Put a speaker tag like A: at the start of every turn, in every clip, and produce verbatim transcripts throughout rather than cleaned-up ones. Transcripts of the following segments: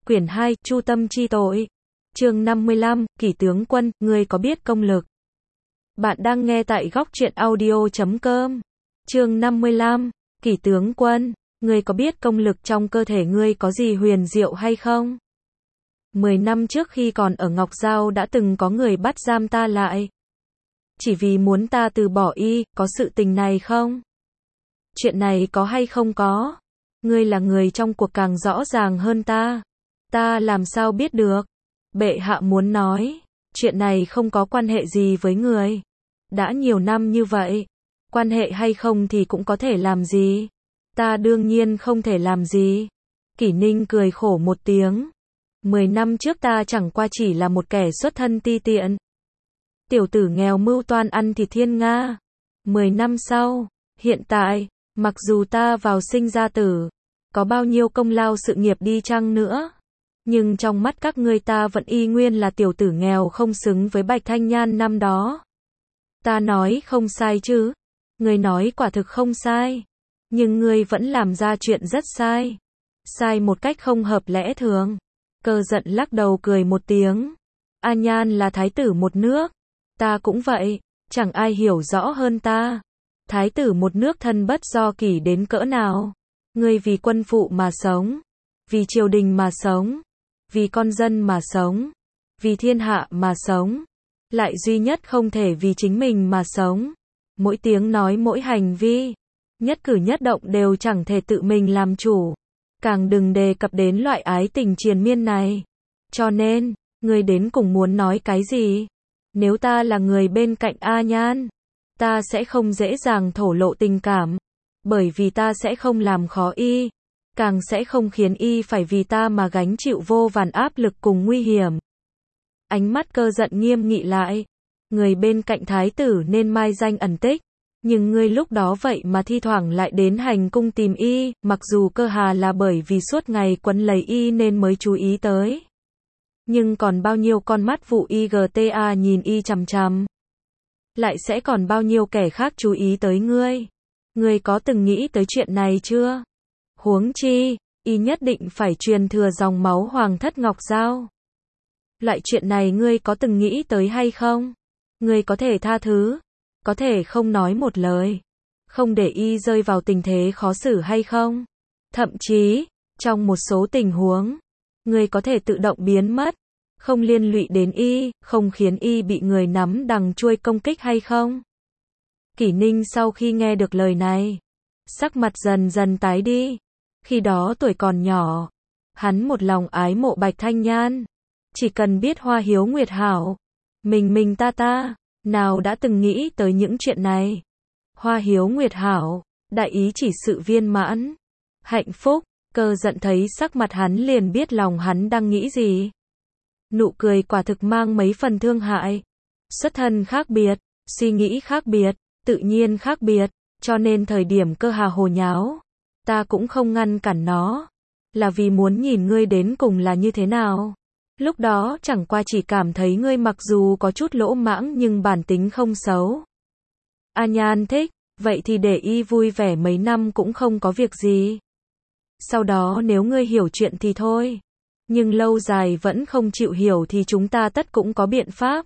A: Quyển hai, Chu tâm chi tội. Chương năm mươi lăm, Kỷ tướng quân, ngươi có biết công lực? Bạn đang nghe tại góc truyện audio chấm com. Chương năm mươi lăm, Kỷ tướng quân, ngươi có biết công lực trong cơ thể ngươi có gì huyền diệu hay không? Mười năm trước khi còn ở Ngọc Giao đã từng có người bắt giam ta lại. Chỉ vì muốn ta từ bỏ y, có sự tình này không? Chuyện này có hay không có? Ngươi là người trong cuộc càng rõ ràng hơn ta. Ta làm sao biết được? Bệ hạ muốn nói, chuyện này không có quan hệ gì với người. Đã nhiều năm như vậy, quan hệ hay không thì cũng có thể làm gì. Ta đương nhiên không thể làm gì. Kỷ Ninh cười khổ một tiếng. Mười năm trước ta chẳng qua chỉ là một kẻ xuất thân ti tiện. Tiểu tử nghèo mưu toan ăn thịt thiên nga. Mười năm sau, hiện tại, mặc dù ta vào sinh ra tử, có bao nhiêu công lao sự nghiệp đi chăng nữa, nhưng trong mắt các ngươi ta vẫn y nguyên là tiểu tử nghèo không xứng với Bạch Thanh Nhan năm đó. Ta nói không sai chứ? Ngươi nói quả thực không sai. Nhưng ngươi vẫn làm ra chuyện rất sai. Sai một cách không hợp lẽ thường. Cơ giận lắc đầu cười một tiếng. A Nhan là thái tử một nước. Ta cũng vậy. Chẳng ai hiểu rõ hơn ta. Thái tử một nước thân bất do kỷ đến cỡ nào. Ngươi vì quân phụ mà sống. Vì triều đình mà sống. Vì con dân mà sống. Vì thiên hạ mà sống. Lại duy nhất không thể vì chính mình mà sống. Mỗi tiếng nói mỗi hành vi, nhất cử nhất động đều chẳng thể tự mình làm chủ. Càng đừng đề cập đến loại ái tình triền miên này. Cho nên, ngươi đến cùng muốn nói cái gì? Nếu ta là người bên cạnh A Nhan, ta sẽ không dễ dàng thổ lộ tình cảm. Bởi vì ta sẽ không làm khó y. Càng sẽ không khiến y phải vì ta mà gánh chịu vô vàn áp lực cùng nguy hiểm. Ánh mắt Cơ giận nghiêm nghị lại. Người bên cạnh thái tử nên mai danh ẩn tích. Nhưng ngươi lúc đó vậy mà thi thoảng lại đến hành cung tìm y, mặc dù cơ hà là bởi vì suốt ngày quấn lấy y nên mới chú ý tới. Nhưng còn bao nhiêu con mắt vụ i giê tê a nhìn y chằm chằm. Lại sẽ còn bao nhiêu kẻ khác chú ý tới ngươi. Ngươi có từng nghĩ tới chuyện này chưa? Huống chi, y nhất định phải truyền thừa dòng máu hoàng thất Ngọc Giao. Loại chuyện này ngươi có từng nghĩ tới hay không? Ngươi có thể tha thứ, có thể không nói một lời, không để y rơi vào tình thế khó xử hay không? Thậm chí, trong một số tình huống, ngươi có thể tự động biến mất, không liên lụy đến y, không khiến y bị người nắm đằng chuôi công kích hay không? Kỷ Ninh sau khi nghe được lời này, sắc mặt dần dần tái đi. Khi đó tuổi còn nhỏ, hắn một lòng ái mộ Bạch Thanh Nhan, chỉ cần biết hoa hiếu nguyệt hảo, mình mình ta ta, nào đã từng nghĩ tới những chuyện này. Hoa hiếu nguyệt hảo, đại ý chỉ sự viên mãn, hạnh phúc. Cơ giận thấy sắc mặt hắn liền biết lòng hắn đang nghĩ gì. Nụ cười quả thực mang mấy phần thương hại. Xuất thân khác biệt, suy nghĩ khác biệt, tự nhiên khác biệt, cho nên thời điểm Cơ hà hồ nháo, ta cũng không ngăn cản nó, là vì muốn nhìn ngươi đến cùng là như thế nào. Lúc đó chẳng qua chỉ cảm thấy ngươi mặc dù có chút lỗ mãng nhưng bản tính không xấu. A Nhan thích, vậy thì để y vui vẻ mấy năm cũng không có việc gì. Sau đó nếu ngươi hiểu chuyện thì thôi. Nhưng lâu dài vẫn không chịu hiểu thì chúng ta tất cũng có biện pháp.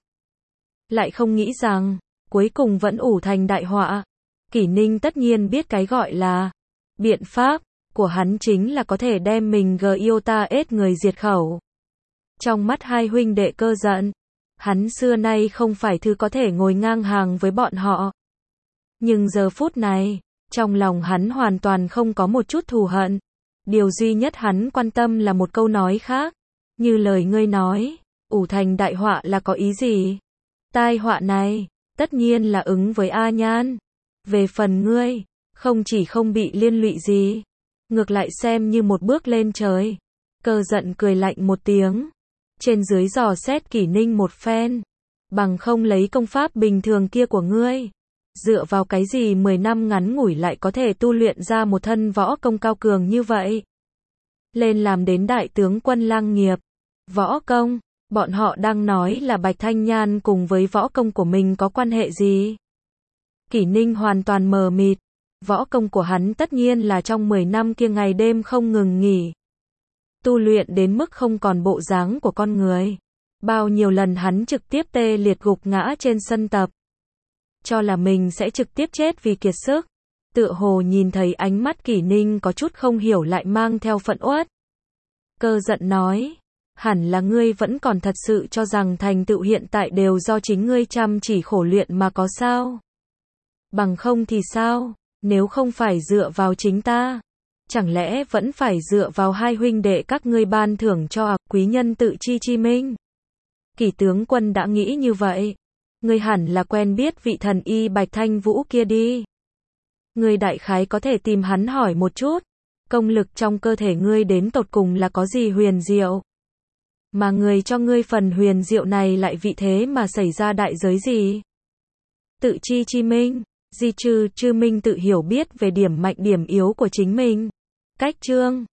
A: Lại không nghĩ rằng, cuối cùng vẫn ủ thành đại họa. Kỷ Ninh tất nhiên biết cái gọi là biện pháp của hắn chính là có thể đem mình gờ yêu ta ết người diệt khẩu. Trong mắt hai huynh đệ Cơ giận, hắn xưa nay không phải thứ có thể ngồi ngang hàng với bọn họ. Nhưng giờ phút này, trong lòng hắn hoàn toàn không có một chút thù hận. Điều duy nhất hắn quan tâm là một câu nói khác. Như lời ngươi nói, ủ thành đại họa là có ý gì? Tai họa này, tất nhiên là ứng với A Nhan. Về phần ngươi, không chỉ không bị liên lụy gì, ngược lại xem như một bước lên trời. Cơ giận cười lạnh một tiếng. Trên dưới dò xét Kỷ Ninh một phen. Bằng không lấy công pháp bình thường kia của ngươi. Dựa vào cái gì mười năm ngắn ngủi lại có thể tu luyện ra một thân võ công cao cường như vậy? Lên làm đến đại tướng quân lang nghiệp. Võ công, bọn họ đang nói là Bạch Thanh Nhan cùng với võ công của mình có quan hệ gì? Kỷ Ninh hoàn toàn mờ mịt. Võ công của hắn tất nhiên là trong mười năm kia ngày đêm không ngừng nghỉ. tu luyện đến mức không còn bộ dáng của con người. Bao nhiêu lần hắn trực tiếp tê liệt gục ngã trên sân tập. Cho là mình sẽ trực tiếp chết vì kiệt sức. Tựa hồ nhìn thấy ánh mắt Kỷ Ninh có chút không hiểu lại mang theo phẫn uất. Cơ giận nói, hẳn là ngươi vẫn còn thật sự cho rằng thành tựu hiện tại đều do chính ngươi chăm chỉ khổ luyện mà có sao? Bằng không thì sao? Nếu không phải dựa vào chính ta, chẳng lẽ vẫn phải dựa vào hai huynh đệ các ngươi ban thưởng cho à, quý nhân tự chi chi minh? Kỷ tướng quân đã nghĩ như vậy. Ngươi hẳn là quen biết vị thần y Bạch Thanh Vũ kia đi. Ngươi đại khái có thể tìm hắn hỏi một chút. Công lực trong cơ thể ngươi đến tột cùng là có gì huyền diệu? Mà người cho ngươi phần huyền diệu này lại vị thế mà xảy ra đại giới gì? Tự chi chi minh, di chư chư minh tự hiểu biết về điểm mạnh điểm yếu của chính mình. Cách chương